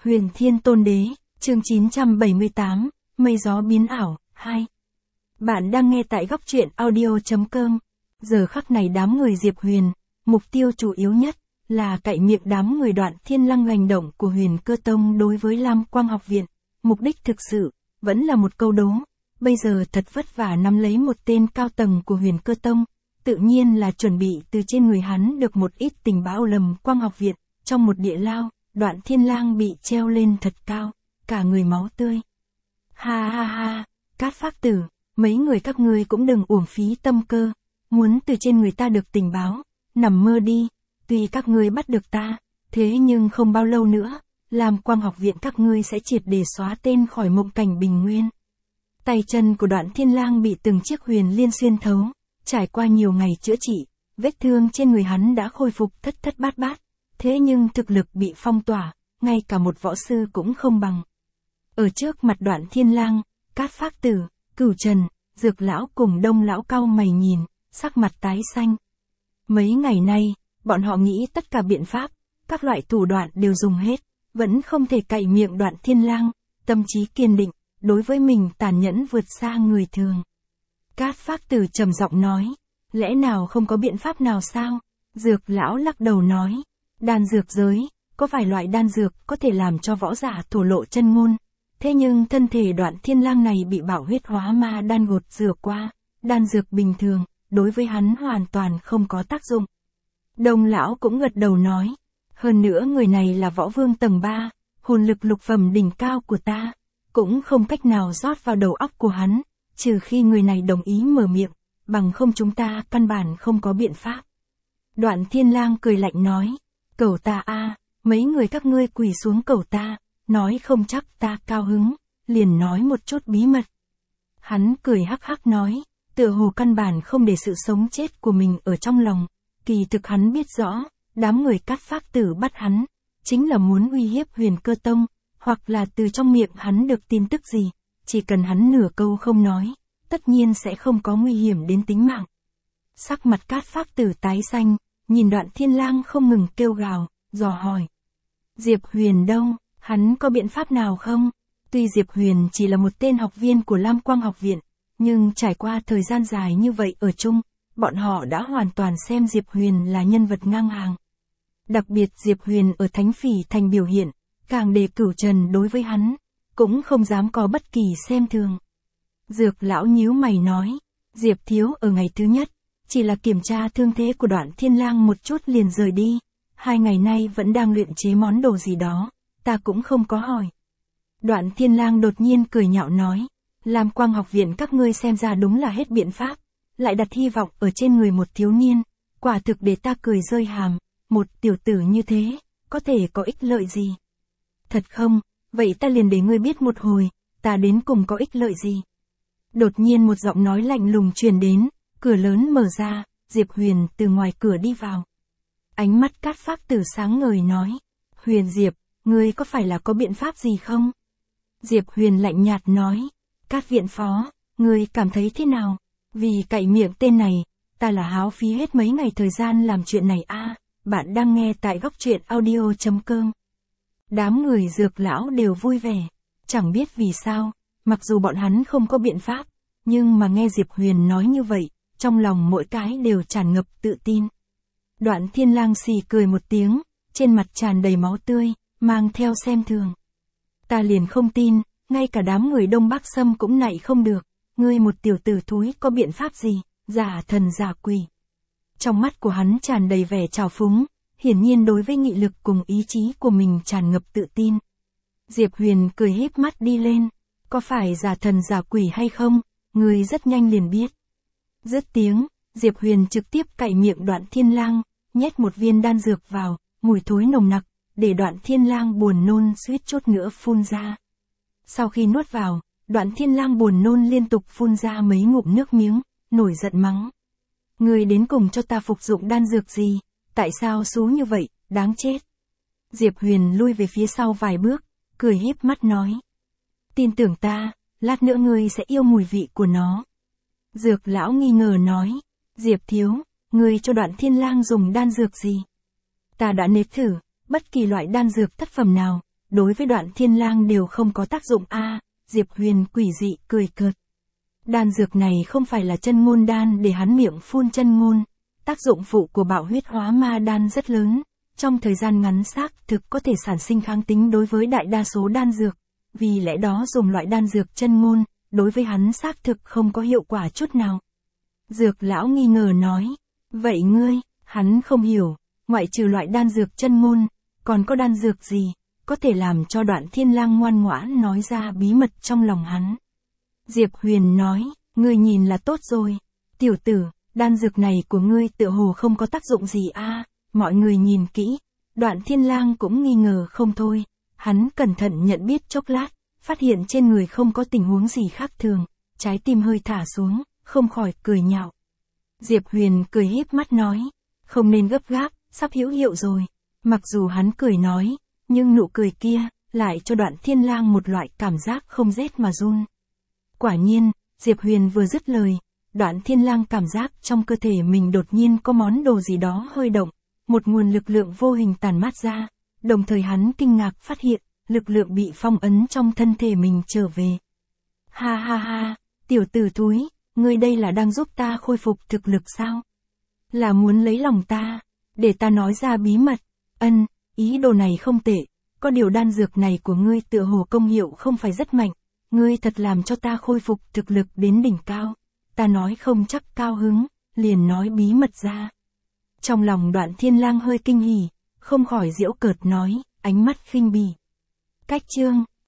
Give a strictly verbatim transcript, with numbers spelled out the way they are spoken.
Huyền Thiên Tôn Đế, chương chín trăm bảy mươi tám, Mây Gió Biến Ảo, hai. Bạn đang nghe tại góc truyện audio.com. Giờ khắc này đám người Diệp Huyền, mục tiêu chủ yếu nhất, là cạy miệng đám người Đoạn Thiên Lăng hành động của Huyền Cơ Tông đối với Lam Quang Học Viện. Mục đích thực sự, vẫn là một câu đố. Bây giờ thật vất vả nắm lấy một tên cao tầng của Huyền Cơ Tông, tự nhiên là chuẩn bị từ trên người hắn được một ít tình báo. Lam Quang Học Viện, trong một địa lao, Đoạn Thiên Lang bị treo lên thật cao, cả người máu tươi. Ha ha ha, Cát Phác Tử, mấy người các ngươi cũng đừng uổng phí tâm cơ, muốn từ trên người ta được tình báo, nằm mơ đi, tuy các ngươi bắt được ta, thế nhưng không bao lâu nữa, Lam Quang Học Viện các ngươi sẽ triệt để xóa tên khỏi mộng cảnh bình nguyên. Tay chân của Đoạn Thiên Lang bị từng chiếc huyền liên xuyên thấu, trải qua nhiều ngày chữa trị, vết thương trên người hắn đã khôi phục thất thất bát bát, thế nhưng thực lực bị phong tỏa, ngay cả một võ sư cũng không bằng. Ở trước mặt Đoạn Thiên Lang, Cát Phác Tử, Cửu Trần, Dược lão cùng Đông lão cau mày nhìn, sắc mặt tái xanh. Mấy ngày nay, bọn họ nghĩ tất cả biện pháp, các loại thủ đoạn đều dùng hết, vẫn không thể cạy miệng Đoạn Thiên Lang, tâm trí kiên định, đối với mình tàn nhẫn vượt xa người thường. Cát Phác Tử trầm giọng nói, lẽ nào không có biện pháp nào sao? Dược lão lắc đầu nói, đan dược giới, có vài loại đan dược có thể làm cho võ giả thổ lộ chân ngôn. Thế nhưng thân thể Đoạn Thiên Lang này bị bảo huyết hóa ma đan gột rửa qua, đan dược bình thường, đối với hắn hoàn toàn không có tác dụng. Đông lão cũng gật đầu nói, hơn nữa người này là võ vương tầng ba, hồn lực lục phẩm đỉnh cao của ta, cũng không cách nào rót vào đầu óc của hắn, trừ khi người này đồng ý mở miệng, bằng không chúng ta căn bản không có biện pháp. Đoạn Thiên Lang cười lạnh nói, cầu ta a, mấy người các ngươi quỳ xuống cầu ta, nói không chắc ta cao hứng, liền nói một chút bí mật. Hắn cười hắc hắc nói, tựa hồ căn bản không để sự sống chết của mình ở trong lòng, kỳ thực hắn biết rõ, đám người Cát Phác Tử bắt hắn, chính là muốn uy hiếp Huyền Cơ Tông, hoặc là từ trong miệng hắn được tin tức gì, chỉ cần hắn nửa câu không nói, tất nhiên sẽ không có nguy hiểm đến tính mạng. Sắc mặt Cát Phác Tử tái xanh, nhìn Đoạn Thiên Lang không ngừng kêu gào, dò hỏi. Diệp Huyền đâu, hắn có biện pháp nào không? Tuy Diệp Huyền chỉ là một tên học viên của Lam Quang Học Viện, nhưng trải qua thời gian dài như vậy ở chung, bọn họ đã hoàn toàn xem Diệp Huyền là nhân vật ngang hàng. Đặc biệt Diệp Huyền ở Thánh Phỉ Thành biểu hiện, càng để Cửu Trần đối với hắn, cũng không dám có bất kỳ xem thường. Dược lão nhíu mày nói, Diệp thiếu ở ngày thứ nhất, chỉ là kiểm tra thương thế của Đoạn Thiên Lang một chút liền rời đi, hai ngày nay vẫn đang luyện chế món đồ gì đó, ta cũng không có hỏi. Đoạn Thiên Lang đột nhiên cười nhạo nói, Lam Quang Học Viện các ngươi xem ra đúng là hết biện pháp, lại đặt hy vọng ở trên người một thiếu niên, quả thực để ta cười rơi hàm, một tiểu tử như thế, có thể có ích lợi gì? Thật không, vậy ta liền để ngươi biết một hồi, ta đến cùng có ích lợi gì? Đột nhiên một giọng nói lạnh lùng truyền đến, cửa lớn mở ra, Diệp Huyền từ ngoài cửa đi vào. Ánh mắt Cát Phác Tử sáng ngời nói, Huyền Diệp, ngươi có phải là có biện pháp gì không? Diệp Huyền lạnh nhạt nói, Cát viện phó, ngươi cảm thấy thế nào? Vì cạy miệng tên này, ta là háo phí hết mấy ngày thời gian làm chuyện này a. À, bạn đang nghe tại góc truyện audio.com. Đám người Dược lão đều vui vẻ, chẳng biết vì sao, mặc dù bọn hắn không có biện pháp, nhưng mà nghe Diệp Huyền nói như vậy, trong lòng mỗi cái đều tràn ngập tự tin. Đoạn Thiên Lang xì cười một tiếng, trên mặt tràn đầy máu tươi, mang theo xem thường. Ta liền không tin, ngay cả đám người Đông Bắc Sâm cũng nạy không được, ngươi một tiểu tử thúi có biện pháp gì, giả thần giả quỷ. Trong mắt của hắn tràn đầy vẻ trào phúng, hiển nhiên đối với nghị lực cùng ý chí của mình tràn ngập tự tin. Diệp Huyền cười híp mắt đi lên, có phải giả thần giả quỷ hay không, ngươi rất nhanh liền biết. Dứt tiếng, Diệp Huyền trực tiếp cạy miệng Đoạn Thiên Lang, nhét một viên đan dược vào, mùi thối nồng nặc, để Đoạn Thiên Lang buồn nôn suýt chút nữa phun ra. Sau khi nuốt vào, Đoạn Thiên Lang buồn nôn liên tục phun ra mấy ngụm nước miếng, nổi giận mắng. Ngươi đến cùng cho ta phục dụng đan dược gì, tại sao xú như vậy, đáng chết. Diệp Huyền lui về phía sau vài bước, cười híp mắt nói. Tin tưởng ta, lát nữa ngươi sẽ yêu mùi vị của nó. Dược lão nghi ngờ nói, Diệp thiếu, ngươi cho Đoạn Thiên Lang dùng đan dược gì? Ta đã nếm thử, bất kỳ loại đan dược thất phẩm nào, đối với Đoạn Thiên Lang đều không có tác dụng a. À, Diệp Huyền quỷ dị cười cợt. Đan dược này không phải là chân ngôn đan để hắn miệng phun chân ngôn, tác dụng phụ của bạo huyết hóa ma đan rất lớn, trong thời gian ngắn xác thực có thể sản sinh kháng tính đối với đại đa số đan dược, vì lẽ đó dùng loại đan dược chân ngôn, đối với hắn xác thực không có hiệu quả chút nào. Dược lão nghi ngờ nói, vậy ngươi, hắn không hiểu, ngoại trừ loại đan dược chân ngôn, còn có đan dược gì, có thể làm cho Đoạn Thiên Lang ngoan ngoãn nói ra bí mật trong lòng hắn. Diệp Huyền nói, ngươi nhìn là tốt rồi, tiểu tử, đan dược này của ngươi tựa hồ không có tác dụng gì a. À, mọi người nhìn kỹ, Đoạn Thiên Lang cũng nghi ngờ không thôi, hắn cẩn thận nhận biết chốc lát, phát hiện trên người không có tình huống gì khác thường, trái tim hơi thả xuống, không khỏi cười nhạo. Diệp Huyền cười híp mắt nói, không nên gấp gáp, sắp hữu hiệu rồi. Mặc dù hắn cười nói, nhưng nụ cười kia, lại cho Đoạn Thiên Lang một loại cảm giác không rét mà run. Quả nhiên, Diệp Huyền vừa dứt lời, Đoạn Thiên Lang cảm giác trong cơ thể mình đột nhiên có món đồ gì đó hơi động, một nguồn lực lượng vô hình tản mát ra, đồng thời hắn kinh ngạc phát hiện, lực lượng bị phong ấn trong thân thể mình trở về. Ha ha ha, tiểu tử thúi, ngươi đây là đang giúp ta khôi phục thực lực sao? Là muốn lấy lòng ta, để ta nói ra bí mật. Ân, ý đồ này không tệ, có điều đan dược này của ngươi tựa hồ công hiệu không phải rất mạnh, ngươi thật làm cho ta khôi phục thực lực đến đỉnh cao. Ta nói không chắc cao hứng, liền nói bí mật ra. Trong lòng Đoạn Thiên Lang hơi kinh hỉ, không khỏi giễu cợt nói, ánh mắt khinh bỉ. Cách chương